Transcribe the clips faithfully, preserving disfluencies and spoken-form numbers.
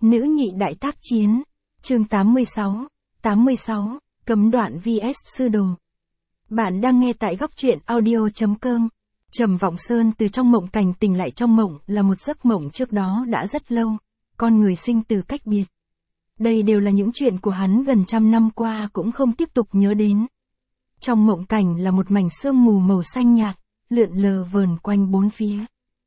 Nữ nhị đại tác chiến. Chương tám mươi sáu. tám mươi sáu. Cấm đoạn vs sư đồ. Bạn đang nghe tại góc truyện audio chấm com. Trầm Vọng Sơn từ trong mộng cảnh tỉnh lại. Trong mộng là một giấc mộng trước đó đã rất lâu, con người sinh từ cách biệt. Đây đều là những chuyện của hắn gần trăm năm qua cũng không tiếp tục nhớ đến. Trong mộng cảnh là một mảnh sương mù màu xanh nhạt, lượn lờ vờn quanh bốn phía.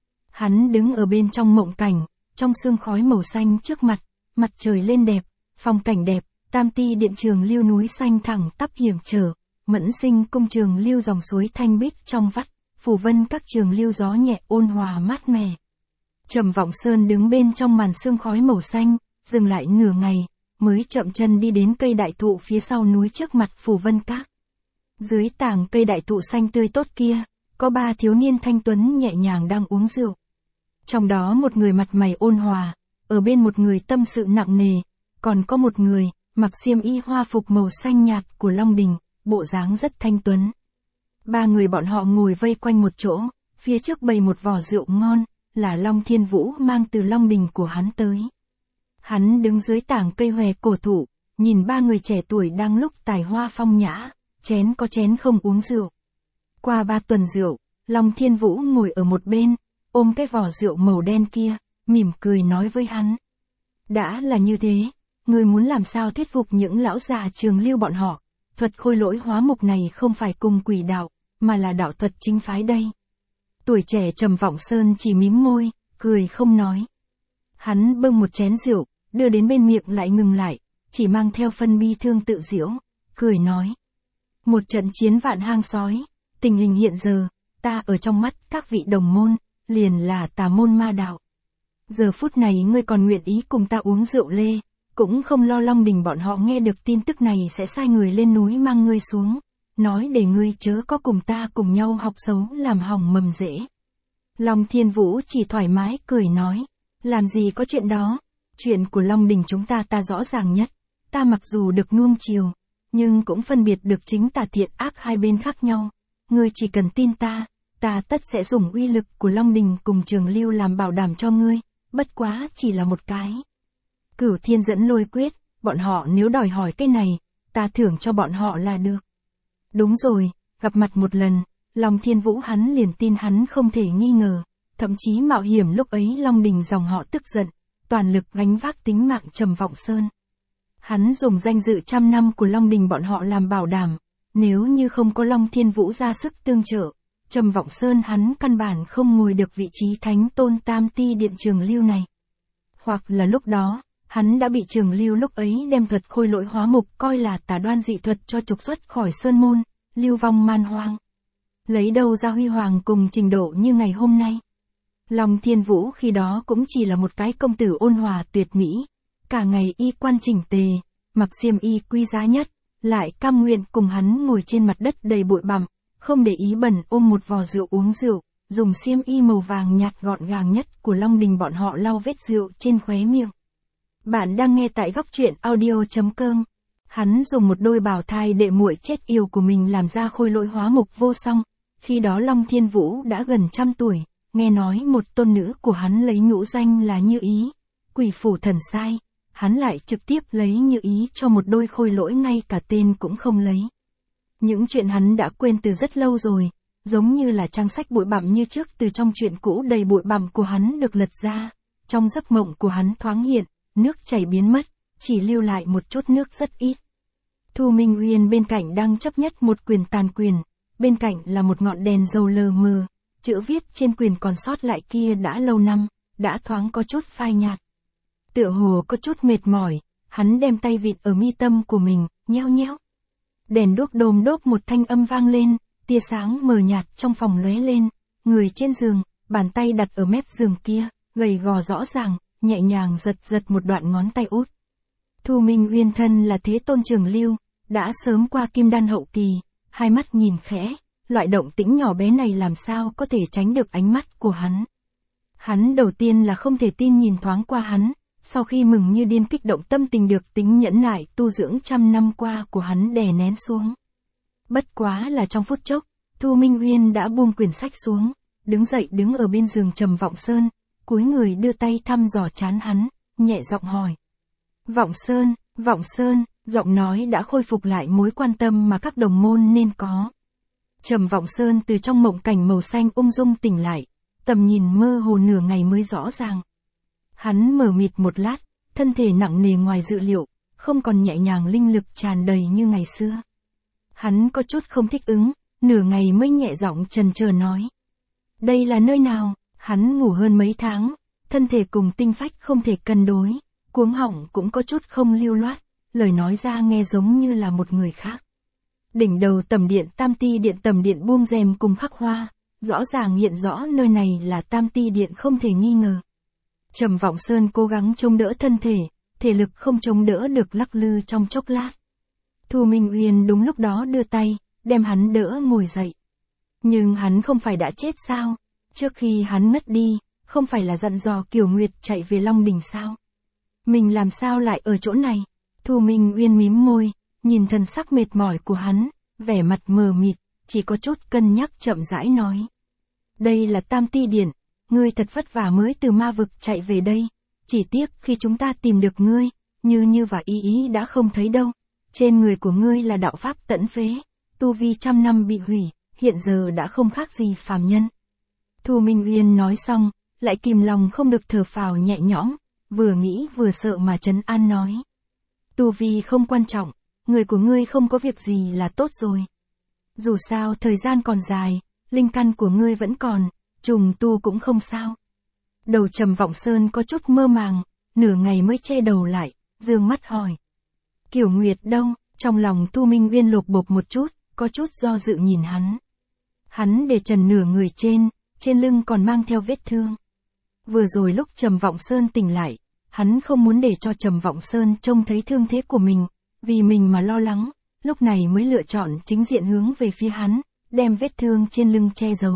Hắn đứng ở bên trong mộng cảnh, trong sương khói màu xanh trước mặt, mặt trời lên đẹp, phong cảnh đẹp, tam ti điện trường lưu núi xanh thẳng tắp hiểm trở, mẫn sinh cung trường lưu dòng suối thanh bích trong vắt, phù vân các trường lưu gió nhẹ ôn hòa mát mẻ. Trầm Vọng Sơn đứng bên trong màn sương khói màu xanh, dừng lại nửa ngày, mới chậm chân đi đến cây đại thụ phía sau núi trước mặt phù vân các. Dưới tảng cây đại thụ xanh tươi tốt kia, có ba thiếu niên thanh tuấn nhẹ nhàng đang uống rượu. Trong đó một người mặt mày ôn hòa, ở bên một người tâm sự nặng nề, còn có một người, mặc xiêm y hoa phục màu xanh nhạt của Long Đình, bộ dáng rất thanh tuấn. Ba người bọn họ ngồi vây quanh một chỗ, phía trước bày một vò rượu ngon, là Long Thiên Vũ mang từ Long Đình của hắn tới. Hắn đứng dưới tảng cây hòe cổ thụ, nhìn ba người trẻ tuổi đang lúc tài hoa phong nhã, chén có chén không uống rượu. Qua ba tuần rượu, Long Thiên Vũ ngồi ở một bên, ôm cái vò rượu màu đen kia, mỉm cười nói với hắn. Đã là như thế, ngươi muốn làm sao thuyết phục những lão già trường lưu bọn họ, thuật khôi lỗi hóa mục này không phải cùng quỷ đạo, mà là đạo thuật chính phái đây. Tuổi trẻ Trầm Vọng Sơn chỉ mím môi, cười không nói. Hắn bưng một chén rượu, đưa đến bên miệng lại ngừng lại, chỉ mang theo phân bi thương tự giễu, cười nói. Một trận chiến vạn hang sói, tình hình hiện giờ, ta ở trong mắt các vị đồng môn, liền là tà môn ma đạo. Giờ phút này ngươi còn nguyện ý cùng ta uống rượu lê, cũng không lo Long Đình bọn họ nghe được tin tức này sẽ sai người lên núi mang ngươi xuống, nói để ngươi chớ có cùng ta cùng nhau học xấu làm hỏng mầm rễ. Long Thiên Vũ chỉ thoải mái cười nói, làm gì có chuyện đó, chuyện của Long Đình chúng ta ta rõ ràng nhất, ta mặc dù được nuông chiều, nhưng cũng phân biệt được chính tà thiện ác hai bên khác nhau, ngươi chỉ cần tin ta, ta tất sẽ dùng uy lực của Long Đình cùng Trường Lưu làm bảo đảm cho ngươi, bất quá chỉ là một cái. Cửu Thiên Dẫn Lôi Quyết, bọn họ nếu đòi hỏi cái này, ta thưởng cho bọn họ là được. Đúng rồi, gặp mặt một lần, Long Thiên Vũ hắn liền tin hắn không thể nghi ngờ, thậm chí mạo hiểm lúc ấy Long Đình dòng họ tức giận, toàn lực gánh vác tính mạng Trầm Vọng Sơn. Hắn dùng danh dự trăm năm của Long Đình bọn họ làm bảo đảm, nếu như không có Long Thiên Vũ ra sức tương trợ, Trầm Vọng Sơn hắn căn bản không ngồi được vị trí thánh tôn tam ti điện Trường Lưu này. Hoặc là lúc đó, hắn đã bị Trường Lưu lúc ấy đem thuật khôi lỗi hóa mục coi là tà đoan dị thuật cho trục xuất khỏi sơn môn, lưu vong man hoang. Lấy đâu ra huy hoàng cùng trình độ như ngày hôm nay. Long Thiên Vũ khi đó cũng chỉ là một cái công tử ôn hòa tuyệt mỹ, cả ngày y quan chỉnh tề, mặc xiêm y quý giá nhất, lại cam nguyện cùng hắn ngồi trên mặt đất đầy bụi bặm, không để ý bẩn ôm một vò rượu uống rượu, dùng xiêm y màu vàng nhạt gọn gàng nhất của Long Đình bọn họ lau vết rượu trên khóe miệng. Bạn đang nghe tại góc truyện audio chấm com. Hắn dùng một đôi bào thai đệ muội chết yêu của mình làm ra khôi lỗi hóa mục vô song, khi đó Long Thiên Vũ đã gần trăm tuổi, nghe nói một tôn nữ của hắn lấy nhũ danh là Như Ý, quỷ phủ thần sai, hắn lại trực tiếp lấy Như Ý cho một đôi khôi lỗi ngay cả tên cũng không lấy. Những chuyện hắn đã quên từ rất lâu rồi, giống như là trang sách bụi bặm như trước từ trong chuyện cũ đầy bụi bặm của hắn được lật ra, trong giấc mộng của hắn thoáng hiện, nước chảy biến mất, chỉ lưu lại một chút nước rất ít. Thu Minh Uyên bên cạnh đang chấp nhất một quyền tàn quyền, bên cạnh là một ngọn đèn dầu lờ mờ, chữ viết trên quyền còn sót lại kia đã lâu năm, đã thoáng có chút phai nhạt. Tựa hồ có chút mệt mỏi, hắn đem tay vịn ở mi tâm của mình, nheo nheo. Đèn đuốc đôm đốp một thanh âm vang lên, tia sáng mờ nhạt trong phòng lóe lên, người trên giường, bàn tay đặt ở mép giường kia, gầy gò rõ ràng, nhẹ nhàng giật giật một đoạn ngón tay út. Thu Minh Uyên thân là thế tôn Trường Lưu, đã sớm qua kim đan hậu kỳ, hai mắt nhìn khẽ, loại động tĩnh nhỏ bé này làm sao có thể tránh được ánh mắt của hắn. Hắn đầu tiên là không thể tin nhìn thoáng qua hắn, sau khi mừng như điên kích động tâm tình được tính nhẫn nại tu dưỡng trăm năm qua của hắn đè nén xuống. Bất quá là trong phút chốc, Thu Minh Uyên đã buông quyển sách xuống, đứng dậy đứng ở bên giường Trầm Vọng Sơn, cúi người đưa tay thăm dò trán hắn, nhẹ giọng hỏi. Vọng Sơn, Vọng Sơn, giọng nói đã khôi phục lại mối quan tâm mà các đồng môn nên có. Trầm Vọng Sơn từ trong mộng cảnh màu xanh ung dung tỉnh lại, tầm nhìn mơ hồ nửa ngày mới rõ ràng. Hắn mờ mịt một lát, thân thể nặng nề ngoài dự liệu, không còn nhẹ nhàng linh lực tràn đầy như ngày xưa. Hắn có chút không thích ứng, nửa ngày mới nhẹ giọng chần chờ nói. Đây là nơi nào? Hắn ngủ hơn mấy tháng, thân thể cùng tinh phách không thể cân đối, cuống họng cũng có chút không lưu loát, lời nói ra nghe giống như là một người khác. Đỉnh đầu tầm điện Tam Ti Điện tầm điện buông rèm cùng khắc hoa, rõ ràng hiện rõ nơi này là Tam Ti Điện không thể nghi ngờ. Trầm Vọng Sơn cố gắng chống đỡ thân thể, thể lực không chống đỡ được lắc lư trong chốc lát. Thu Minh Uyên đúng lúc đó đưa tay, đem hắn đỡ ngồi dậy. Nhưng hắn không phải đã chết sao? Trước khi hắn ngất đi, không phải là dặn dò Kiều Nguyệt chạy về Long Đình sao? Mình làm sao lại ở chỗ này? Thu Minh Uyên mím môi, nhìn thần sắc mệt mỏi của hắn, vẻ mặt mờ mịt, chỉ có chút cân nhắc chậm rãi nói. Đây là Tam Ti Điện, ngươi thật vất vả mới từ ma vực chạy về đây, chỉ tiếc khi chúng ta tìm được ngươi, Như Như và Y Y đã không thấy đâu, trên người của ngươi là đạo pháp tận phế, tu vi trăm năm bị hủy, hiện giờ đã không khác gì phàm nhân. Thu Minh Uyên nói xong, lại kìm lòng không được thở phào nhẹ nhõm, vừa nghĩ vừa sợ mà trấn an nói. Tu vi không quan trọng, người của ngươi không có việc gì là tốt rồi. Dù sao thời gian còn dài, linh căn của ngươi vẫn còn, trùng tu cũng không sao. Đầu Trầm Vọng Sơn có chút mơ màng, nửa ngày mới che đầu lại, dương mắt hỏi. Kiều Nguyệt đâu? Trong lòng Thu Minh Uyên lột bột một chút, có chút do dự nhìn hắn. Hắn để trần nửa người trên, trên lưng còn mang theo vết thương. Vừa rồi lúc Trầm Vọng Sơn tỉnh lại, hắn không muốn để cho Trầm Vọng Sơn trông thấy thương thế của mình, vì mình mà lo lắng, lúc này mới lựa chọn chính diện hướng về phía hắn, đem vết thương trên lưng che giấu.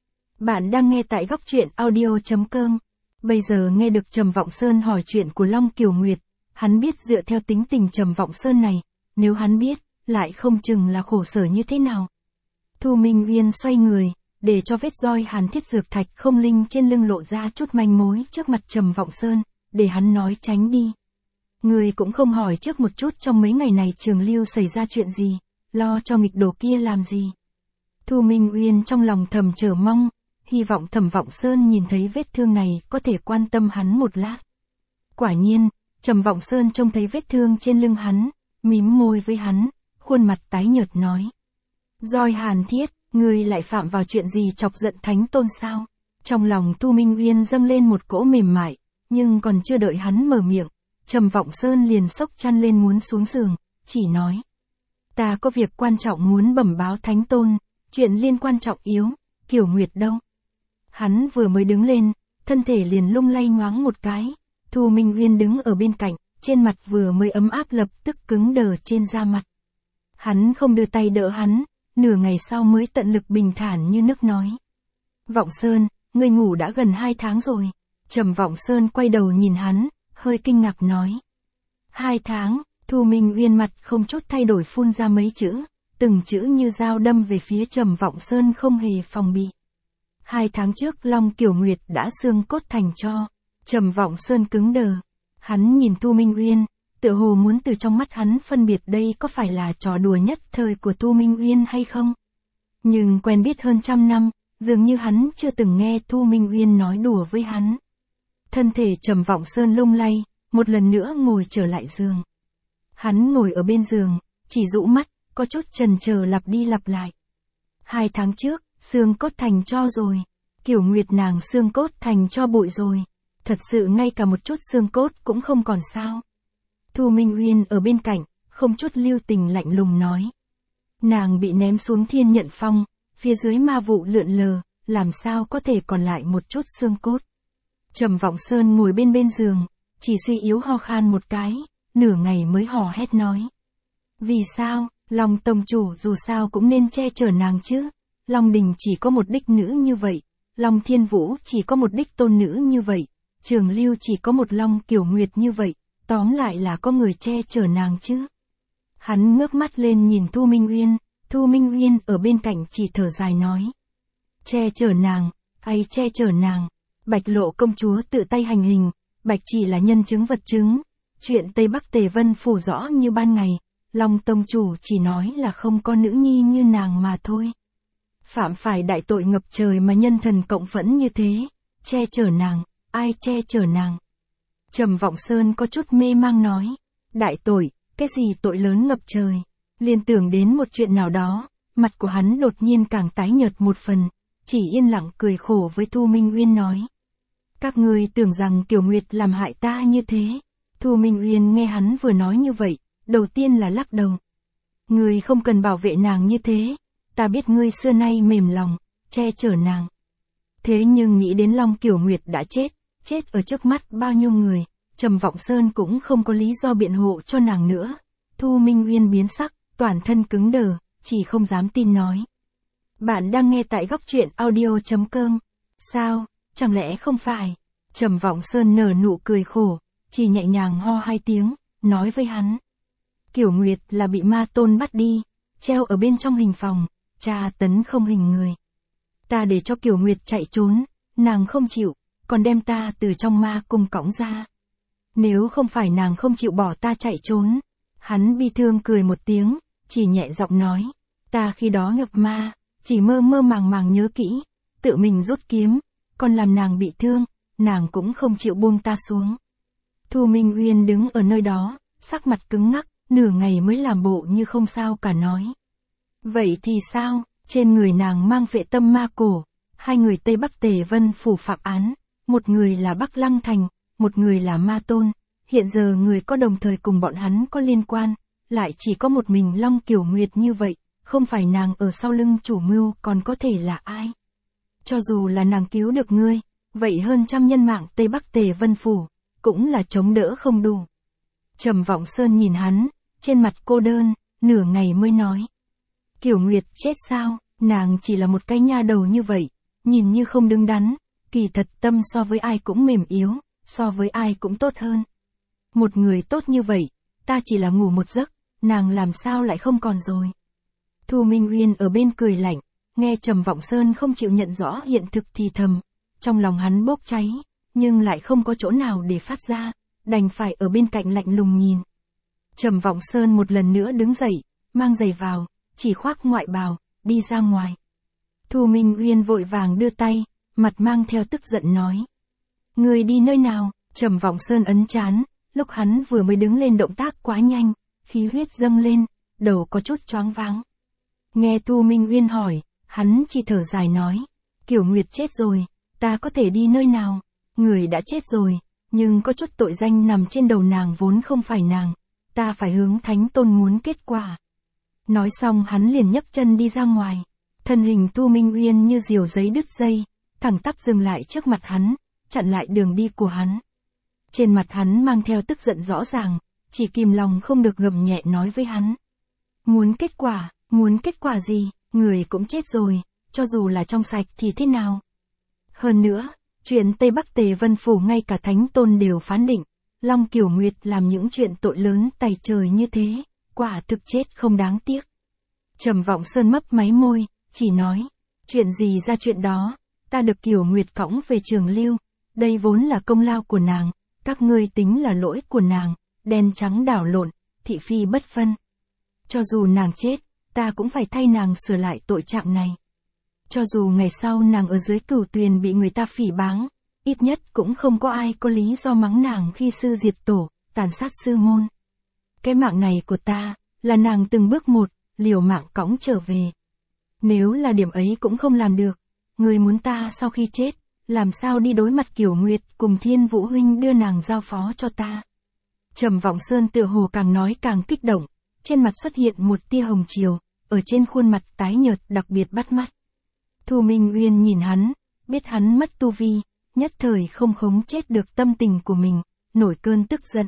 Bạn đang nghe tại góc truyện audio chấm com. Bây giờ nghe được Trầm Vọng Sơn hỏi chuyện của Long Kiều Nguyệt, hắn biết dựa theo tính tình Trầm Vọng Sơn này, nếu hắn biết, lại không chừng là khổ sở như thế nào. Thu Minh Uyên xoay người, để cho vết roi hàn thiết dược thạch không linh trên lưng lộ ra chút manh mối trước mặt Trầm Vọng Sơn, để hắn nói tránh đi. Người cũng không hỏi trước một chút trong mấy ngày này Trường Lưu xảy ra chuyện gì, lo cho nghịch đồ kia làm gì. Thu Minh Uyên trong lòng thầm chờ mong, hy vọng Trầm Vọng Sơn nhìn thấy vết thương này có thể quan tâm hắn một lát. Quả nhiên, Trầm Vọng Sơn trông thấy vết thương trên lưng hắn, mím môi với hắn, khuôn mặt tái nhợt nói. Roi hàn thiết, ngươi lại phạm vào chuyện gì chọc giận Thánh Tôn sao? Trong lòng Thu Minh Uyên dâng lên một cỗ mềm mại, nhưng còn chưa đợi hắn mở miệng, Trầm Vọng Sơn liền xốc chăn lên muốn xuống giường, chỉ nói. Ta có việc quan trọng muốn bẩm báo Thánh Tôn, chuyện liên quan trọng yếu, Kiều Nguyệt đâu? Hắn vừa mới đứng lên, thân thể liền lung lay nhoáng một cái, Thu Minh Uyên đứng ở bên cạnh, trên mặt vừa mới ấm áp lập tức cứng đờ trên da mặt. Hắn không đưa tay đỡ hắn, nửa ngày sau mới tận lực bình thản như nước nói. Vọng Sơn, ngươi ngủ đã gần hai tháng rồi. Trầm Vọng Sơn quay đầu nhìn hắn, hơi kinh ngạc nói. Hai tháng, Thu Minh Uyên mặt không chút thay đổi phun ra mấy chữ, từng chữ như dao đâm về phía Trầm Vọng Sơn không hề phòng bị. Hai tháng trước Long Kiều Nguyệt đã xương cốt thành tro. Trầm Vọng Sơn cứng đờ. Hắn nhìn Thu Minh Uyên, tựa hồ muốn từ trong mắt hắn phân biệt đây có phải là trò đùa nhất thời của Thu Minh Uyên hay không. Nhưng quen biết hơn trăm năm, dường như hắn chưa từng nghe Thu Minh Uyên nói đùa với hắn. Thân thể Trầm Vọng Sơn lung lay, một lần nữa ngồi trở lại giường. Hắn ngồi ở bên giường, chỉ dụ mắt, có chút chần chờ lặp đi lặp lại. Hai tháng trước, xương cốt thành tro rồi. Kiều Nguyệt nàng xương cốt thành tro bụi rồi. Thật sự ngay cả một chút xương cốt cũng không còn sao. Thu Minh Uyên ở bên cạnh, không chút lưu tình lạnh lùng nói. Nàng bị ném xuống Thiên Nhận Phong, phía dưới ma vụ lượn lờ, làm sao có thể còn lại một chút xương cốt. Trầm Vọng Sơn ngồi bên bên giường, chỉ suy yếu ho khan một cái, nửa ngày mới hò hét nói. Vì sao, Long Tông Chủ dù sao cũng nên che chở nàng chứ. Long Đình chỉ có một đích nữ như vậy, Long Thiên Vũ chỉ có một đích tôn nữ như vậy, Trường Lưu chỉ có một Long Kiều Nguyệt như vậy, tóm lại là có người che chở nàng chứ. Hắn ngước mắt lên nhìn Thu Minh Uyên, Thu Minh Uyên ở bên cạnh chỉ thở dài nói. Che chở nàng, ai che chở nàng, Bạch Lộ công chúa tự tay hành hình, bạch chỉ là nhân chứng vật chứng. Chuyện Tây Bắc Tề Vân Phủ rõ như ban ngày, Long Tông chủ chỉ nói là không có nữ nhi như nàng mà thôi. Phạm phải đại tội ngập trời mà nhân thần cộng phẫn như thế, che chở nàng, ai che chở nàng? Trầm Vọng Sơn có chút mê mang nói, đại tội, cái gì tội lớn ngập trời? Liên tưởng đến một chuyện nào đó, mặt của hắn đột nhiên càng tái nhợt một phần, chỉ yên lặng cười khổ với Thu Minh Uyên nói. Các ngươi tưởng rằng Kiều Nguyệt làm hại ta như thế. Thu Minh Uyên nghe hắn vừa nói như vậy, đầu tiên là lắc đầu. Ngươi không cần bảo vệ nàng như thế, ta biết ngươi xưa nay mềm lòng, che chở nàng. Thế nhưng nghĩ đến Long Kiều Nguyệt đã chết, chết ở trước mắt bao nhiêu người, Trầm Vọng Sơn cũng không có lý do biện hộ cho nàng nữa. Thu Minh Uyên biến sắc, toàn thân cứng đờ, chỉ không dám tin nói. Bạn đang nghe tại góc truyện audio chấm com. Sao, chẳng lẽ không phải? Trầm Vọng Sơn nở nụ cười khổ, chỉ nhẹ nhàng ho hai tiếng, nói với hắn. Kiều Nguyệt là bị ma tôn bắt đi, treo ở bên trong hình phòng, tra tấn không hình người. Ta để cho Kiều Nguyệt chạy trốn, nàng không chịu, còn đem ta từ trong ma cung cõng ra. Nếu không phải nàng không chịu bỏ ta chạy trốn, hắn bi thương cười một tiếng, chỉ nhẹ giọng nói, ta khi đó nhập ma, chỉ mơ mơ màng màng nhớ kỹ, tự mình rút kiếm, còn làm nàng bị thương, nàng cũng không chịu buông ta xuống. Thu Minh Uyên đứng ở nơi đó, sắc mặt cứng ngắc, nửa ngày mới làm bộ như không sao cả nói. Vậy thì sao, trên người nàng mang Phệ Tâm Ma cổ, hai người Tây Bắc Tề Vân Phủ phạm án, một người là Bắc Lăng Thành, một người là Ma Tôn, hiện giờ người có đồng thời cùng bọn hắn có liên quan, lại chỉ có một mình Long Kiều Nguyệt như vậy, không phải nàng ở sau lưng chủ mưu còn có thể là ai? Cho dù là nàng cứu được ngươi, vậy hơn trăm nhân mạng Tây Bắc Tề Vân Phủ, cũng là chống đỡ không đủ. Trầm Vọng Sơn nhìn hắn, trên mặt cô đơn, nửa ngày mới nói. Kiều Nguyệt chết sao, nàng chỉ là một cái nha đầu như vậy, nhìn như không đứng đắn, kỳ thật tâm so với ai cũng mềm yếu, so với ai cũng tốt hơn. Một người tốt như vậy, ta chỉ là ngủ một giấc, nàng làm sao lại không còn rồi. Thu Minh Uyên ở bên cười lạnh, nghe Trầm Vọng Sơn không chịu nhận rõ hiện thực thì thầm, trong lòng hắn bốc cháy, nhưng lại không có chỗ nào để phát ra, đành phải ở bên cạnh lạnh lùng nhìn. Trầm Vọng Sơn một lần nữa đứng dậy, mang giày vào, chỉ khoác ngoại bào, đi ra ngoài. Thu Minh Uyên vội vàng đưa tay, mặt mang theo tức giận nói. Người đi nơi nào? Trầm Vọng Sơn ấn chán, lúc hắn vừa mới đứng lên động tác quá nhanh, khí huyết dâng lên, đầu có chút choáng váng. Nghe Thu Minh Uyên hỏi, hắn chỉ thở dài nói. Kiều Nguyệt chết rồi, ta có thể đi nơi nào? Người đã chết rồi, nhưng có chút tội danh nằm trên đầu nàng vốn không phải nàng, ta phải hướng Thánh Tôn muốn kết quả. Nói xong hắn liền nhấc chân đi ra ngoài, thân hình Thu Minh Uyên như diều giấy đứt dây, thẳng tắp dừng lại trước mặt hắn, chặn lại đường đi của hắn. Trên mặt hắn mang theo tức giận rõ ràng, chỉ kìm lòng không được gầm nhẹ nói với hắn. Muốn kết quả, muốn kết quả gì, người cũng chết rồi, cho dù là trong sạch thì thế nào? Hơn nữa, chuyện Tây Bắc Tề Vân Phủ ngay cả Thánh Tôn đều phán định, Long Kiều Nguyệt làm những chuyện tội lớn tày trời như thế, quả thực chết không đáng tiếc. Trầm Vọng Sơn mấp máy môi, chỉ nói, chuyện gì ra chuyện đó, ta được Kiều Nguyệt cõng về Trường Lưu, đây vốn là công lao của nàng, các ngươi tính là lỗi của nàng, đen trắng đảo lộn, thị phi bất phân. Cho dù nàng chết, ta cũng phải thay nàng sửa lại tội trạng này. Cho dù ngày sau nàng ở dưới Cửu Tuyền bị người ta phỉ báng, ít nhất cũng không có ai có lý do mắng nàng khi sư diệt tổ, tàn sát sư môn. Cái mạng này của ta, là nàng từng bước một, liều mạng cõng trở về. Nếu là điểm ấy cũng không làm được, người muốn ta sau khi chết, làm sao đi đối mặt Kiều Nguyệt cùng Thiên Vũ huynh đưa nàng giao phó cho ta. Trầm Vọng Sơn tựa hồ càng nói càng kích động, trên mặt xuất hiện một tia hồng chiều, ở trên khuôn mặt tái nhợt đặc biệt bắt mắt. Thu Minh Uyên nhìn hắn, biết hắn mất tu vi, nhất thời không khống chết được tâm tình của mình, nổi cơn tức giận.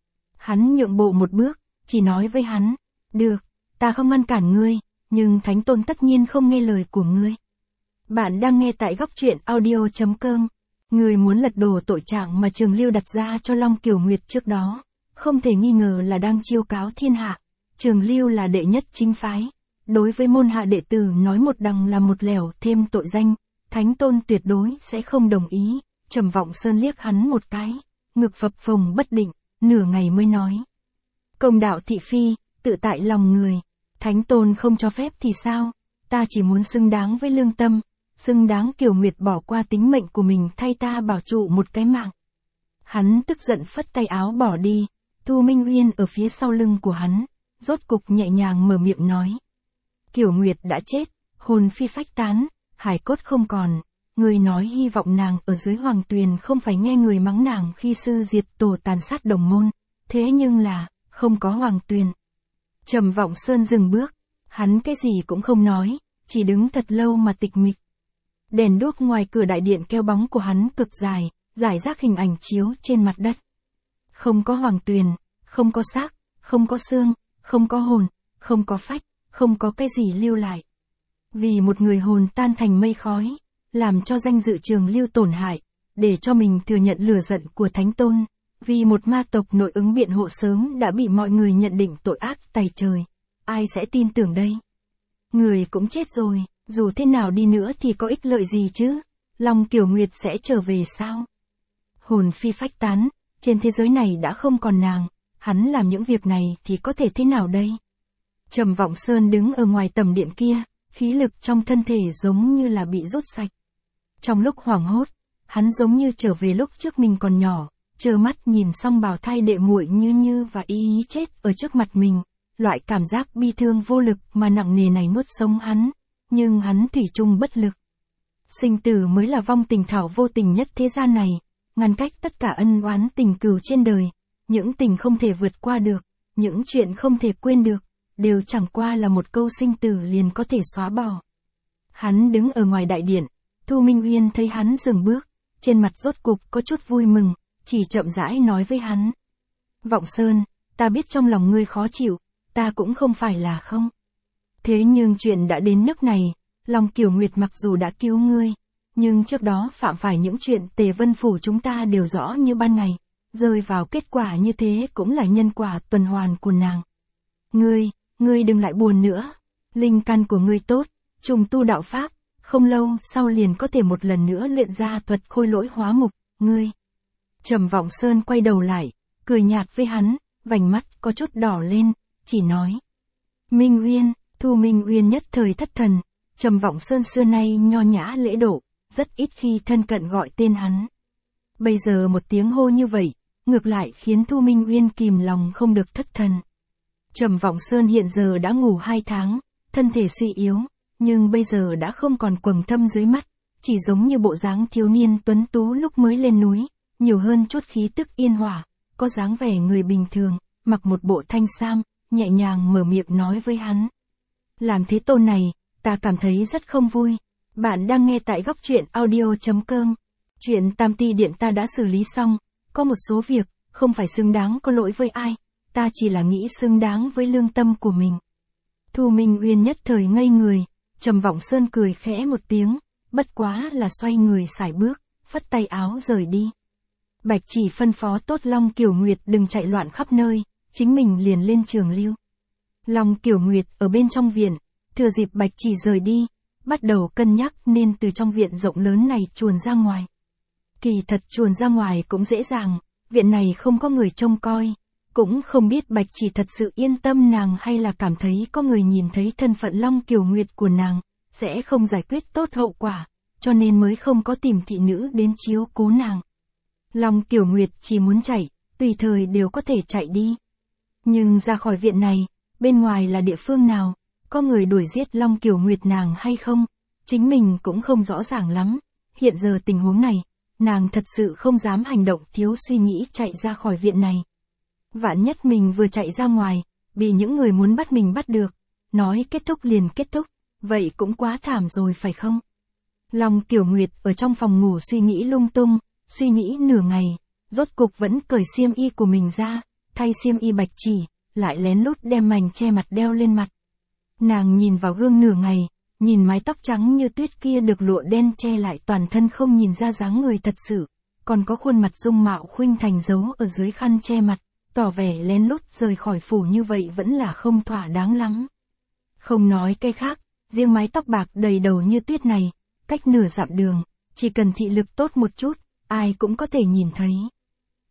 Hắn nhượng bộ một bước, chỉ nói với hắn, được, ta không ngăn cản ngươi, nhưng Thánh Tôn tất nhiên không nghe lời của ngươi. Bạn đang nghe tại góc truyện audio chấm com. Người muốn lật đổ tội trạng mà Trường Lưu đặt ra cho Long Kiều Nguyệt trước đó, không thể nghi ngờ là đang chiêu cáo thiên hạ. Trường Lưu là đệ nhất chính phái, đối với môn hạ đệ tử nói một đằng là một lẻo thêm tội danh, Thánh Tôn tuyệt đối sẽ không đồng ý. Trầm Vọng Sơn liếc hắn một cái, ngực phập phồng bất định, nửa ngày mới nói. Công đạo thị phi, tự tại lòng người, Thánh Tôn không cho phép thì sao, ta chỉ muốn xứng đáng với lương tâm, xứng đáng Kiều Nguyệt bỏ qua tính mệnh của mình thay ta bảo trụ một cái mạng. Hắn tức giận phất tay áo bỏ đi, Thu Minh Uyên ở phía sau lưng của hắn, rốt cục nhẹ nhàng mở miệng nói. Kiều Nguyệt đã chết, hồn phi phách tán, hải cốt không còn, người nói hy vọng nàng ở dưới hoàng tuyền không phải nghe người mắng nàng khi sư diệt tổ tàn sát đồng môn, thế nhưng là, không có hoàng tuyền. Trầm Vọng Sơn dừng bước, hắn cái gì cũng không nói, chỉ đứng thật lâu mà tịch mịch. Đèn đuốc ngoài cửa đại điện keo bóng của hắn cực dài, rải rác hình ảnh chiếu trên mặt đất. Không có hoàng tuyền, không có xác, không có xương, không có hồn, không có phách, không có cái gì lưu lại. Vì một người hồn tan thành mây khói, làm cho danh dự Trường Lưu tổn hại, để cho mình thừa nhận lửa giận của Thánh Tôn, vì một ma tộc nội ứng biện hộ sớm đã bị mọi người nhận định tội ác tày trời. Ai sẽ tin tưởng đây? Người cũng chết rồi, dù thế nào đi nữa thì có ích lợi gì chứ? Long Kiều Nguyệt sẽ trở về sao? Hồn phi phách tán, trên thế giới này đã không còn nàng, hắn làm những việc này thì có thể thế nào đây? Trầm Vọng Sơn đứng ở ngoài tầm điện kia, khí lực trong thân thể giống như là bị rút sạch. Trong lúc hoảng hốt, hắn giống như trở về lúc trước mình còn nhỏ, trơ mắt nhìn Song Bào Thai đệ muội Như Như và Ý Ý chết ở trước mặt mình, loại cảm giác bi thương vô lực mà nặng nề này nuốt sống hắn, nhưng hắn thủy chung bất lực. Sinh tử mới là vong tình thảo vô tình nhất thế gian này, ngăn cách tất cả ân oán tình cừu trên đời, những tình không thể vượt qua được, những chuyện không thể quên được, đều chẳng qua là một câu sinh tử liền có thể xóa bỏ. Hắn đứng ở ngoài đại điện, Thu Minh Uyên thấy hắn dừng bước, trên mặt rốt cục có chút vui mừng, chỉ chậm rãi nói với hắn. Vọng Sơn, ta biết trong lòng ngươi khó chịu, ta cũng không phải là không. Thế nhưng chuyện đã đến nước này, Long Kiều Nguyệt mặc dù đã cứu ngươi, nhưng trước đó phạm phải những chuyện Tề Vân Phủ chúng ta đều rõ như ban ngày, rơi vào kết quả như thế cũng là nhân quả tuần hoàn của nàng. Ngươi, ngươi đừng lại buồn nữa, linh căn của ngươi tốt, trùng tu đạo pháp, không lâu sau liền có thể một lần nữa luyện ra thuật khôi lỗi hóa mục, ngươi. Trầm Vọng Sơn quay đầu lại, cười nhạt với hắn, vành mắt có chút đỏ lên, chỉ nói. Minh Uyên, Thu Minh Uyên nhất thời thất thần, Trầm Vọng Sơn xưa nay nho nhã lễ độ, rất ít khi thân cận gọi tên hắn. Bây giờ một tiếng hô như vậy, ngược lại khiến Thu Minh Uyên kìm lòng không được thất thần. Trầm Vọng Sơn hiện giờ đã ngủ hai tháng, thân thể suy yếu, nhưng bây giờ đã không còn quầng thâm dưới mắt, chỉ giống như bộ dáng thiếu niên tuấn tú lúc mới lên núi, nhiều hơn chút khí tức yên hòa, có dáng vẻ người bình thường, mặc một bộ thanh sam, nhẹ nhàng mở miệng nói với hắn. Làm thế Tôn này, ta cảm thấy rất không vui. Bạn đang nghe tại góc truyện audio chấm com. Chuyện Tam Ti Điện ta đã xử lý xong, có một số việc, không phải xứng đáng có lỗi với ai, ta chỉ là nghĩ xứng đáng với lương tâm của mình. Thu Minh Uyên nhất thời ngây người, Trầm Vọng Sơn cười khẽ một tiếng, bất quá là xoay người sải bước, phất tay áo rời đi. Bạch Chỉ phân phó tốt Long Kiều Nguyệt đừng chạy loạn khắp nơi, chính mình liền lên Trường Lưu. Long Kiều Nguyệt ở bên trong viện, thừa dịp Bạch Chỉ rời đi, bắt đầu cân nhắc nên từ trong viện rộng lớn này chuồn ra ngoài. Kỳ thật chuồn ra ngoài cũng dễ dàng, viện này không có người trông coi, cũng không biết Bạch Chỉ thật sự yên tâm nàng hay là cảm thấy có người nhìn thấy thân phận Long Kiều Nguyệt của nàng, sẽ không giải quyết tốt hậu quả, cho nên mới không có tìm thị nữ đến chiếu cố nàng. Long Kiều Nguyệt chỉ muốn chạy, tùy thời đều có thể chạy đi. Nhưng ra khỏi viện này, bên ngoài là địa phương nào, có người đuổi giết Long Kiều Nguyệt nàng hay không, chính mình cũng không rõ ràng lắm. Hiện giờ tình huống này, nàng thật sự không dám hành động thiếu suy nghĩ chạy ra khỏi viện này. Vạn nhất mình vừa chạy ra ngoài, bị những người muốn bắt mình bắt được, nói kết thúc liền kết thúc, vậy cũng quá thảm rồi phải không? Long Kiều Nguyệt ở trong phòng ngủ suy nghĩ lung tung, suy nghĩ nửa ngày, rốt cục vẫn cởi xiêm y của mình ra, thay xiêm y Bạch Chỉ, lại lén lút đem mảnh che mặt đeo lên mặt. Nàng nhìn vào gương nửa ngày, nhìn mái tóc trắng như tuyết kia được lụa đen che lại toàn thân không nhìn ra dáng người thật sự, còn có khuôn mặt dung mạo khuynh thành dấu ở dưới khăn che mặt, tỏ vẻ lén lút rời khỏi phủ như vậy vẫn là không thỏa đáng lắm. Không nói cái khác, riêng mái tóc bạc đầy đầu như tuyết này, cách nửa dặm đường, chỉ cần thị lực tốt một chút, ai cũng có thể nhìn thấy.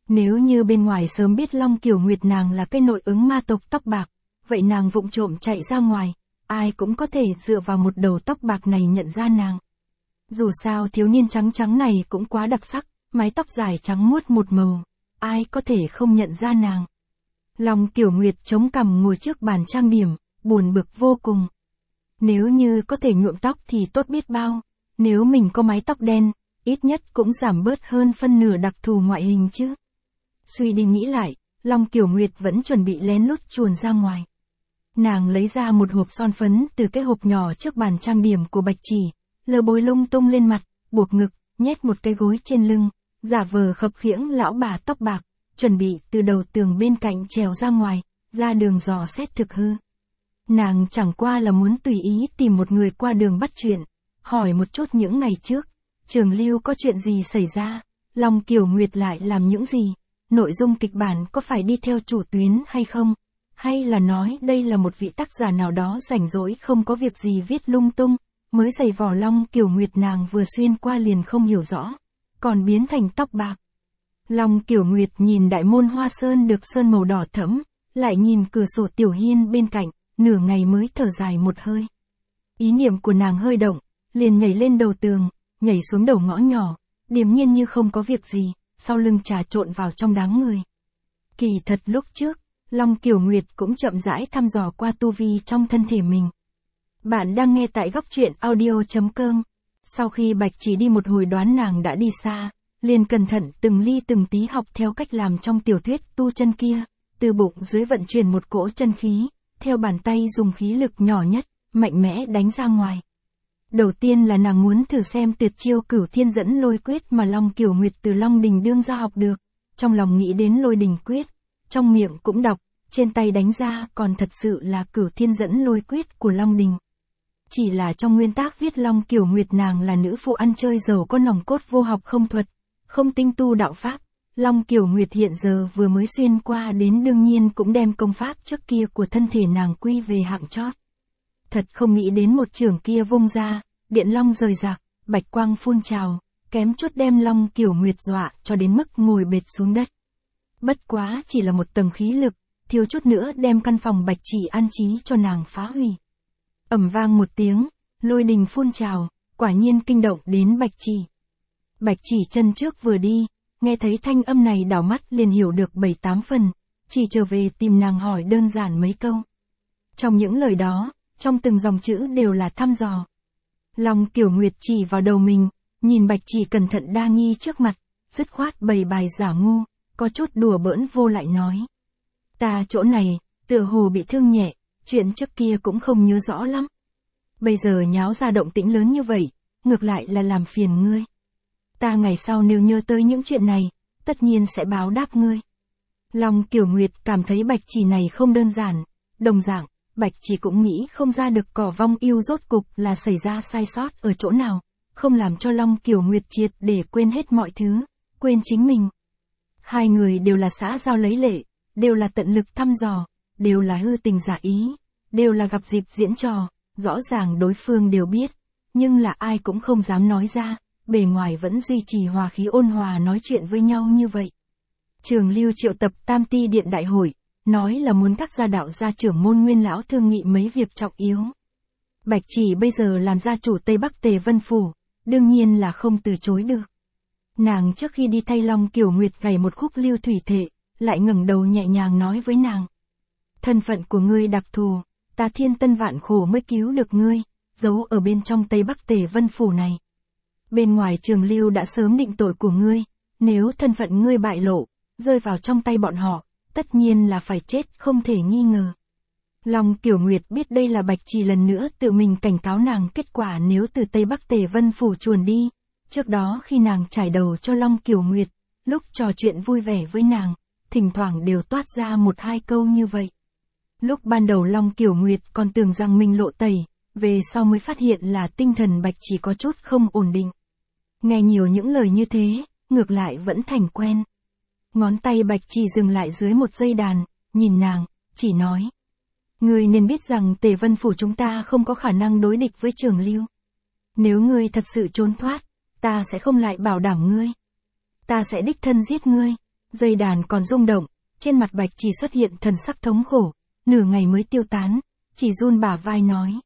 Nếu như bên ngoài sớm biết Long Kiều Nguyệt nàng là cái nội ứng ma tộc tóc bạc, vậy nàng vụng trộm chạy ra ngoài, ai cũng có thể dựa vào một đầu tóc bạc này nhận ra nàng. Dù sao thiếu niên trắng trắng này cũng quá đặc sắc, mái tóc dài trắng muốt một màu, ai có thể không nhận ra nàng. Long Kiều Nguyệt chống cằm ngồi trước bàn trang điểm, buồn bực vô cùng. Nếu như có thể nhuộm tóc thì tốt biết bao, nếu mình có mái tóc đen, ít nhất cũng giảm bớt hơn phân nửa đặc thù ngoại hình chứ. Suy đi nghĩ lại, Long Kiều Nguyệt vẫn chuẩn bị lén lút chuồn ra ngoài. Nàng lấy ra một hộp son phấn từ cái hộp nhỏ trước bàn trang điểm của Bạch Chỉ, lờ bôi lung tung lên mặt, buộc ngực, nhét một cái gối trên lưng, giả vờ khập khiễng lão bà tóc bạc, chuẩn bị từ đầu tường bên cạnh trèo ra ngoài, ra đường dò xét thực hư. Nàng chẳng qua là muốn tùy ý tìm một người qua đường bắt chuyện, hỏi một chút những ngày trước, Trường Lưu có chuyện gì xảy ra, Long Kiều Nguyệt lại làm những gì, nội dung kịch bản có phải đi theo chủ tuyến hay không, hay là nói đây là một vị tác giả nào đó rảnh rỗi không có việc gì viết lung tung, mới giày vò Long Kiều Nguyệt nàng vừa xuyên qua liền không hiểu rõ, còn biến thành tóc bạc. Long Kiều Nguyệt nhìn đại môn hoa sơn được sơn màu đỏ thẫm, lại nhìn cửa sổ tiểu hiên bên cạnh, nửa ngày mới thở dài một hơi. Ý niệm của nàng hơi động, liền nhảy lên đầu tường, nhảy xuống đầu ngõ nhỏ, điềm nhiên như không có việc gì, sau lưng trà trộn vào trong đám người. Kỳ thật lúc trước, Long Kiều Nguyệt cũng chậm rãi thăm dò qua tu vi trong thân thể mình. Bạn đang nghe tại góc truyện audio chấm com. Sau khi Bạch Chỉ đi một hồi đoán nàng đã đi xa, liền cẩn thận từng ly từng tí học theo cách làm trong tiểu thuyết tu chân kia, từ bụng dưới vận chuyển một cỗ chân khí, theo bàn tay dùng khí lực nhỏ nhất, mạnh mẽ đánh ra ngoài. Đầu tiên là nàng muốn thử xem tuyệt chiêu Cửu Thiên Dẫn Lôi Quyết mà Long Kiều Nguyệt từ Long Đình Đương ra học được, trong lòng nghĩ đến Lôi Đình Quyết, trong miệng cũng đọc, trên tay đánh ra còn thật sự là Cửu Thiên Dẫn Lôi Quyết của Long Đình. Chỉ là trong nguyên tác viết Long Kiều Nguyệt nàng là nữ phụ ăn chơi giàu có nòng cốt vô học không thuật, không tinh tu đạo pháp. Long Kiều Nguyệt hiện giờ vừa mới xuyên qua đến đương nhiên cũng đem công pháp trước kia của thân thể nàng quy về hạng chót. Thật không nghĩ đến một trường kia vung ra, điện long rời rạc, bạch quang phun trào, kém chút đem Long Kiều Nguyệt dọa cho đến mức ngồi bệt xuống đất. Bất quá chỉ là một tầng khí lực, thiếu chút nữa đem căn phòng Bạch Chỉ an trí cho nàng phá hủy. Ầm vang một tiếng, lôi đình phun trào, quả nhiên kinh động đến Bạch Chỉ. Bạch Chỉ chân trước vừa đi, nghe thấy thanh âm này đảo mắt liền hiểu được bảy tám phần, chỉ trở về tìm nàng hỏi đơn giản mấy câu. Trong những lời đó, trong từng dòng chữ đều là thăm dò. Long Kiều Nguyệt chỉ vào đầu mình, nhìn Bạch Chỉ cẩn thận đa nghi trước mặt, dứt khoát bày bài giả ngu, có chút đùa bỡn vô lại nói. Ta chỗ này, tựa hồ bị thương nhẹ, chuyện trước kia cũng không nhớ rõ lắm. Bây giờ nháo ra động tĩnh lớn như vậy, ngược lại là làm phiền ngươi. Ta ngày sau nếu nhớ tới những chuyện này, tất nhiên sẽ báo đáp ngươi. Long Kiều Nguyệt cảm thấy Bạch Chỉ này không đơn giản, đồng dạng, Bạch Chỉ cũng nghĩ không ra được cỏ vong yêu rốt cục là xảy ra sai sót ở chỗ nào, không làm cho Long Kiều Nguyệt triệt để quên hết mọi thứ, quên chính mình. Hai người đều là xã giao lấy lệ, đều là tận lực thăm dò, đều là hư tình giả ý, đều là gặp dịp diễn trò, rõ ràng đối phương đều biết, nhưng là ai cũng không dám nói ra, bề ngoài vẫn duy trì hòa khí ôn hòa nói chuyện với nhau như vậy. Trường Lưu triệu tập Tam Ti Điện đại hội, nói là muốn các gia đạo gia trưởng môn nguyên lão thương nghị mấy việc trọng yếu. Bạch Chỉ bây giờ làm gia chủ Tây Bắc Tề Vân Phủ, đương nhiên là không từ chối được. Nàng trước khi đi thay Long Kiều Nguyệt gảy một khúc lưu thủy thệ, lại ngẩng đầu nhẹ nhàng nói với nàng. Thân phận của ngươi đặc thù, ta thiên tân vạn khổ mới cứu được ngươi, giấu ở bên trong Tây Bắc Tề Vân Phủ này. Bên ngoài Trường Lưu đã sớm định tội của ngươi, nếu thân phận ngươi bại lộ, rơi vào trong tay bọn họ, tất nhiên là phải chết không thể nghi ngờ. Long Kiều Nguyệt biết đây là Bạch Chỉ lần nữa tự mình cảnh cáo nàng kết quả nếu từ Tây Bắc Tề Vân Phủ chuồn đi. Trước đó khi nàng trải đầu cho Long Kiều Nguyệt, lúc trò chuyện vui vẻ với nàng, thỉnh thoảng đều toát ra một hai câu như vậy. Lúc ban đầu Long Kiều Nguyệt còn tưởng rằng mình lộ tẩy, về sau mới phát hiện là tinh thần Bạch Chỉ có chút không ổn định. Nghe nhiều những lời như thế, ngược lại vẫn thành quen. Ngón tay Bạch Chỉ dừng lại dưới một dây đàn, nhìn nàng, chỉ nói. Ngươi nên biết rằng Tề Vân Phủ chúng ta không có khả năng đối địch với Trường Lưu. Nếu ngươi thật sự trốn thoát, ta sẽ không lại bảo đảm ngươi. Ta sẽ đích thân giết ngươi. Dây đàn còn rung động, trên mặt Bạch Chỉ xuất hiện thần sắc thống khổ, nửa ngày mới tiêu tán, chỉ run bả vai nói.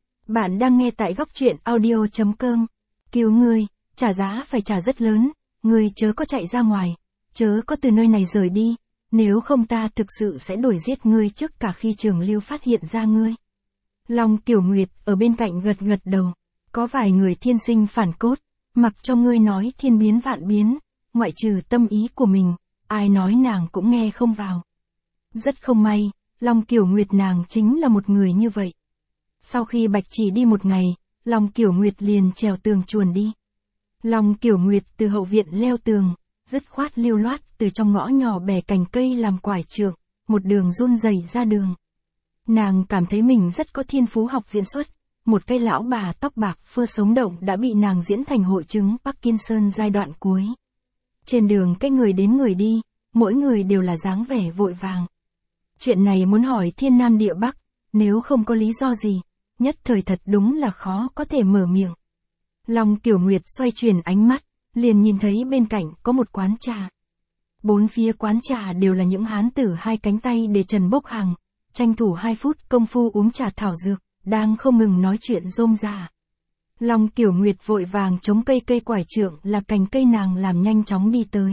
Bạn đang nghe tại góc truyện audio chấm com. Cứu ngươi, trả giá phải trả rất lớn, ngươi chớ có chạy ra ngoài, chớ có từ nơi này rời đi, nếu không ta thực sự sẽ đuổi giết ngươi trước cả khi Trường Lưu phát hiện ra ngươi. Long Tiểu Nguyệt ở bên cạnh gật gật đầu, có vài người thiên sinh phản cốt, mặc cho ngươi nói thiên biến vạn biến, ngoại trừ tâm ý của mình, ai nói nàng cũng nghe không vào. Rất không may, Long Kiều Nguyệt nàng chính là một người như vậy. Sau khi Bạch Chỉ đi một ngày, Long Kiều Nguyệt liền trèo tường chuồn đi. Long Kiều Nguyệt từ hậu viện leo tường, dứt khoát lưu loát từ trong ngõ nhỏ bẻ cành cây làm quải trượng, một đường run rẩy ra đường. Nàng cảm thấy mình rất có thiên phú học diễn xuất, một cây lão bà tóc bạc phơ sống động đã bị nàng diễn thành hội chứng Parkinson giai đoạn cuối. Trên đường cái người đến người đi, mỗi người đều là dáng vẻ vội vàng. Chuyện này muốn hỏi thiên nam địa bắc, nếu không có lý do gì, nhất thời thật đúng là khó có thể mở miệng. Long Tiểu Nguyệt xoay chuyển ánh mắt, liền nhìn thấy bên cạnh có một quán trà. Bốn phía quán trà đều là những hán tử hai cánh tay để trần bốc hàng, tranh thủ hai phút công phu uống trà thảo dược, đang không ngừng nói chuyện rôm rả. Long Tiểu Nguyệt vội vàng chống cây cây quải trượng là cành cây nàng làm nhanh chóng đi tới.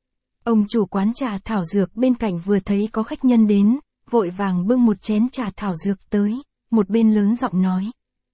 Ông chủ quán trà thảo dược bên cạnh vừa thấy có khách nhân đến, vội vàng bưng một chén trà thảo dược tới, một bên lớn giọng nói.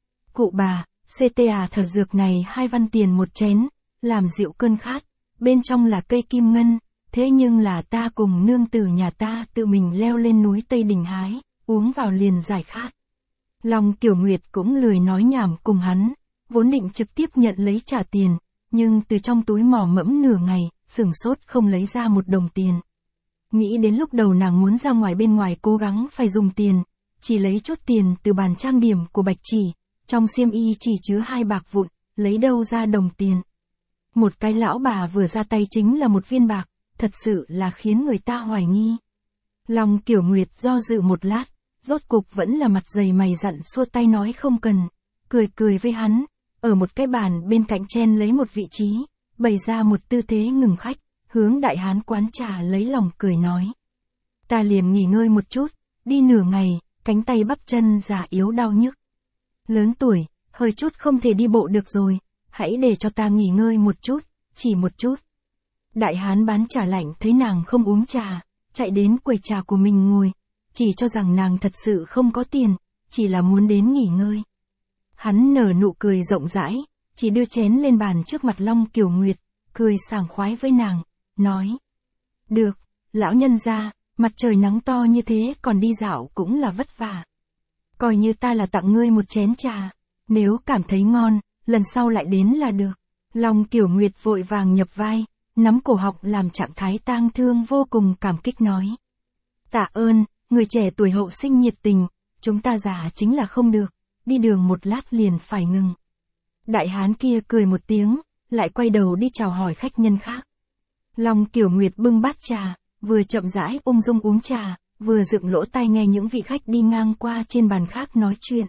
Cụ bà, xê tê à thảo dược này hai văn tiền một chén, làm dịu cơn khát, bên trong là cây kim ngân, thế nhưng là ta cùng nương tử nhà ta tự mình leo lên núi Tây Đình hái, uống vào liền giải khát. Long Tiểu Nguyệt cũng lười nói nhảm cùng hắn, vốn định trực tiếp nhận lấy trả tiền, nhưng từ trong túi mò mẫm nửa ngày, sửng sốt không lấy ra một đồng tiền. Nghĩ đến lúc đầu nàng muốn ra ngoài bên ngoài cố gắng phải dùng tiền, chỉ lấy chút tiền từ bàn trang điểm của Bạch Chỉ, trong xiêm y chỉ chứa hai bạc vụn, lấy đâu ra đồng tiền. Một cái lão bà vừa ra tay chính là một viên bạc, thật sự là khiến người ta hoài nghi. Long Tiểu Nguyệt do dự một lát, rốt cục vẫn là mặt dày mày dặn xua tay nói không cần, cười cười với hắn, ở một cái bàn bên cạnh chen lấy một vị trí, bày ra một tư thế ngừng khách, hướng đại hán quán trà lấy lòng cười nói. Ta liền nghỉ ngơi một chút, đi nửa ngày, cánh tay bắp chân già yếu đau nhức. Lớn tuổi, hơi chút không thể đi bộ được rồi, hãy để cho ta nghỉ ngơi một chút, chỉ một chút. Đại hán bán trà lạnh thấy nàng không uống trà, chạy đến quầy trà của mình ngồi, chỉ cho rằng nàng thật sự không có tiền, chỉ là muốn đến nghỉ ngơi. Hắn nở nụ cười rộng rãi, chỉ đưa chén lên bàn trước mặt Long Kiều Nguyệt, cười sảng khoái với nàng, nói. Được, lão nhân gia, mặt trời nắng to như thế còn đi dạo cũng là vất vả. Coi như ta là tặng ngươi một chén trà, nếu cảm thấy ngon, lần sau lại đến là được. Long Kiều Nguyệt vội vàng nhập vai, nắm cổ họng làm trạng thái tang thương vô cùng cảm kích nói. Tạ ơn, người trẻ tuổi hậu sinh nhiệt tình, chúng ta già chính là không được, đi đường một lát liền phải ngừng. Đại hán kia cười một tiếng, lại quay đầu đi chào hỏi khách nhân khác. Long Kiều Nguyệt bưng bát trà, vừa chậm rãi ung dung uống trà, vừa dựng lỗ tai nghe những vị khách đi ngang qua trên bàn khác nói chuyện.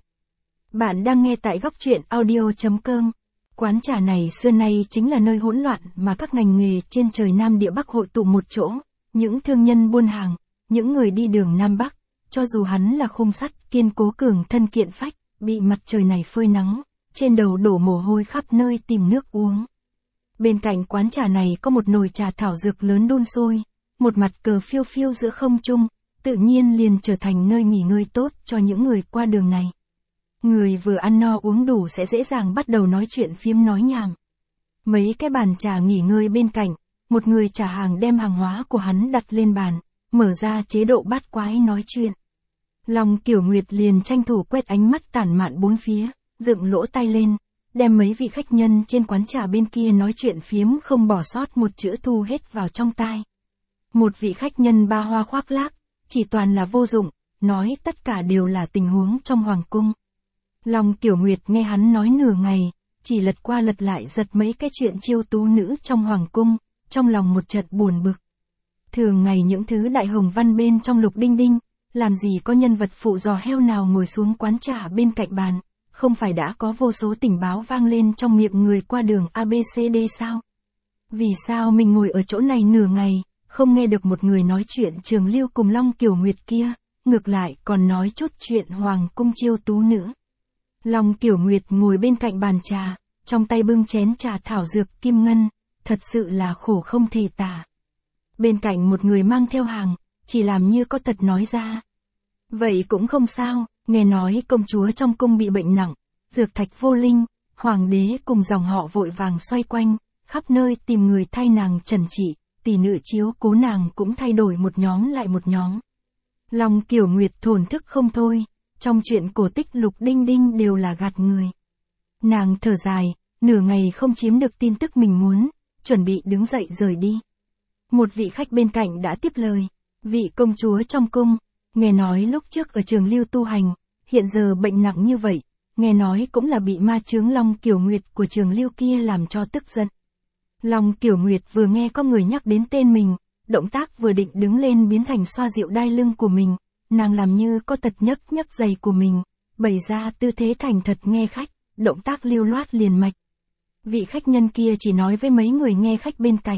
Bạn đang nghe tại góc truyện audio chấm com. Quán trà này xưa nay chính là nơi hỗn loạn mà các ngành nghề trên trời Nam địa Bắc hội tụ một chỗ, những thương nhân buôn hàng, những người đi đường Nam Bắc, cho dù hắn là khung sắt kiên cố cường thân kiện phách, bị mặt trời này phơi nắng, trên đầu đổ mồ hôi khắp nơi tìm nước uống. Bên cạnh quán trà này có một nồi trà thảo dược lớn đun sôi, một mặt cờ phiêu phiêu giữa không trung, tự nhiên liền trở thành nơi nghỉ ngơi tốt cho những người qua đường này. Người vừa ăn no uống đủ sẽ dễ dàng bắt đầu nói chuyện phiếm nói nhảm. Mấy cái bàn trà nghỉ ngơi bên cạnh, một người trả hàng đem hàng hóa của hắn đặt lên bàn, mở ra chế độ bát quái nói chuyện. Long Tiểu Nguyệt liền tranh thủ quét ánh mắt tản mạn bốn phía, dựng lỗ tai lên, đem mấy vị khách nhân trên quán trà bên kia nói chuyện phiếm không bỏ sót một chữ thu hết vào trong tai. Một vị khách nhân ba hoa khoác lác, chỉ toàn là vô dụng, nói tất cả đều là tình huống trong hoàng cung. Long Tiểu Nguyệt nghe hắn nói nửa ngày, chỉ lật qua lật lại giật mấy cái chuyện chiêu tú nữ trong hoàng cung, trong lòng một trận buồn bực. Thường ngày những thứ đại hồng văn bên trong Lục Đinh Đinh, làm gì có nhân vật phụ giò heo nào ngồi xuống quán trà bên cạnh bàn, không phải đã có vô số tình báo vang lên trong miệng người qua đường a bê xê đê sao? Vì sao mình ngồi ở chỗ này nửa ngày, không nghe được một người nói chuyện Trường Lưu cùng Long Kiều Nguyệt kia, ngược lại còn nói chút chuyện hoàng cung chiêu tú nữ. Long Kiều Nguyệt ngồi bên cạnh bàn trà, trong tay bưng chén trà thảo dược kim ngân, thật sự là khổ không thể tả. Bên cạnh một người mang theo hàng, chỉ làm như có tật nói ra. Vậy cũng không sao, nghe nói công chúa trong cung bị bệnh nặng, dược thạch vô linh, hoàng đế cùng dòng họ vội vàng xoay quanh, khắp nơi tìm người thay nàng trần trị, tỷ nữ chiếu cố nàng cũng thay đổi một nhóm lại một nhóm. Long Kiều Nguyệt thổn thức không thôi, trong chuyện cổ tích Lục Đinh Đinh đều là gạt người. Nàng thở dài, nửa ngày không chiếm được tin tức mình muốn, chuẩn bị đứng dậy rời đi. Một vị khách bên cạnh đã tiếp lời, vị công chúa trong cung, nghe nói lúc trước ở Trường Lưu tu hành, hiện giờ bệnh nặng như vậy, nghe nói cũng là bị ma chướng Long Kiều Nguyệt của Trường Lưu kia làm cho tức giận. Long Kiều Nguyệt vừa nghe có người nhắc đến tên mình, động tác vừa định đứng lên biến thành xoa dịu đai lưng của mình, nàng làm như có tật nhấc nhấc giày của mình, bày ra tư thế thành thật nghe khách, động tác lưu loát liền mạch. Vị khách nhân kia chỉ nói với mấy người nghe khách bên cạnh.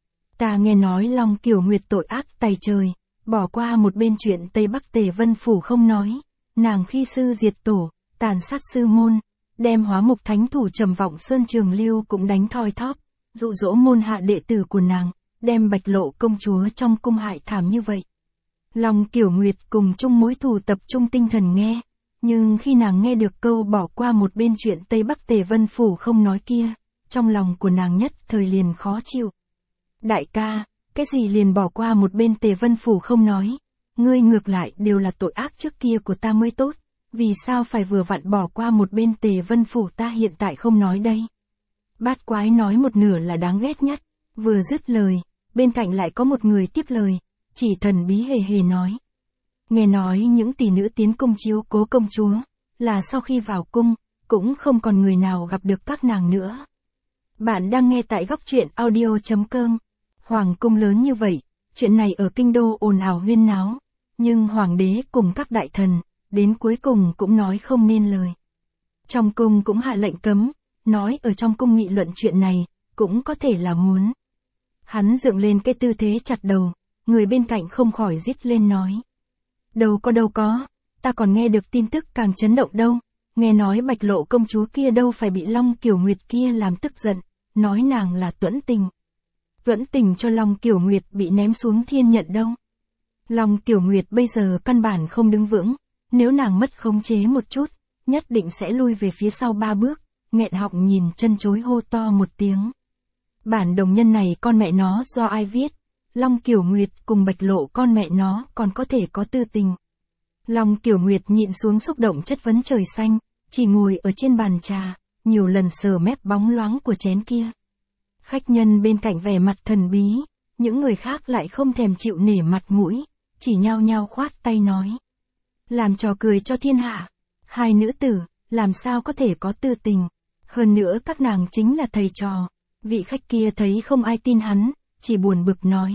Ta nghe nói Long Kiều Nguyệt tội ác tày trời, bỏ qua một bên chuyện Tây Bắc Tề Vân Phủ không nói, nàng khi sư diệt tổ, tàn sát sư môn, đem hóa mục thánh thủ Trầm Vọng Sơn Trường Lưu cũng đánh thoi thóp, dụ dỗ môn hạ đệ tử của nàng, đem Bạch Lộ công chúa trong cung hại thảm như vậy. Long Kiều Nguyệt cùng chung mối thù tập trung tinh thần nghe, nhưng khi nàng nghe được câu bỏ qua một bên chuyện Tây Bắc Tề Vân Phủ không nói kia, trong lòng của nàng nhất thời liền khó chịu. Đại ca, cái gì liền bỏ qua một bên Tề Vân Phủ không nói, ngươi ngược lại đều là tội ác trước kia của ta mới tốt, vì sao phải vừa vặn bỏ qua một bên Tề Vân Phủ ta hiện tại không nói đây. Bát quái nói một nửa là đáng ghét nhất, vừa dứt lời, bên cạnh lại có một người tiếp lời, chỉ thần bí hề hề nói. Nghe nói những tỷ nữ tiến cung chiếu cố công chúa, là sau khi vào cung, cũng không còn người nào gặp được các nàng nữa. Bạn đang nghe tại góc truyện audio chấm com. Hoàng cung lớn như vậy, chuyện này ở kinh đô ồn ào huyên náo, nhưng hoàng đế cùng các đại thần, đến cuối cùng cũng nói không nên lời. Trong cung cũng hạ lệnh cấm, nói ở trong cung nghị luận chuyện này, cũng có thể là muốn. Hắn dựng lên cái tư thế chặt đầu, người bên cạnh không khỏi rít lên nói. Đâu có đâu có, ta còn nghe được tin tức càng chấn động đâu, nghe nói Bạch Lộ công chúa kia đâu phải bị Long Kiều Nguyệt kia làm tức giận, nói nàng là tuẫn tình. Tuẫn tình cho Long Kiều Nguyệt bị ném xuống thiên nhận đâu. Long Kiều Nguyệt bây giờ căn bản không đứng vững, nếu nàng mất khống chế một chút, nhất định sẽ lui về phía sau ba bước, nghẹn họng nhìn chân chối hô to một tiếng. Bản đồng nhân này con mẹ nó do ai viết? Long Kiều Nguyệt cùng Bạch Lộ con mẹ nó còn có thể có tư tình. Long Kiều Nguyệt nhịn xuống xúc động chất vấn trời xanh, chỉ ngồi ở trên bàn trà, nhiều lần sờ mép bóng loáng của chén kia. Khách nhân bên cạnh vẻ mặt thần bí, những người khác lại không thèm chịu nể mặt mũi, chỉ nhao nhao khoát tay nói. Làm trò cười cho thiên hạ, hai nữ tử, làm sao có thể có tư tình, hơn nữa các nàng chính là thầy trò. Vị khách kia thấy không ai tin hắn, chỉ buồn bực nói.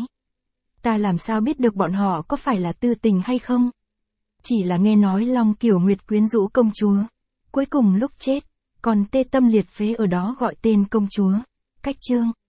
Ta làm sao biết được bọn họ có phải là tư tình hay không? Chỉ là nghe nói Long Kiều Nguyệt quyến rũ công chúa. Cuối cùng lúc chết, còn tê tâm liệt phế ở đó gọi tên công chúa. Cách chương.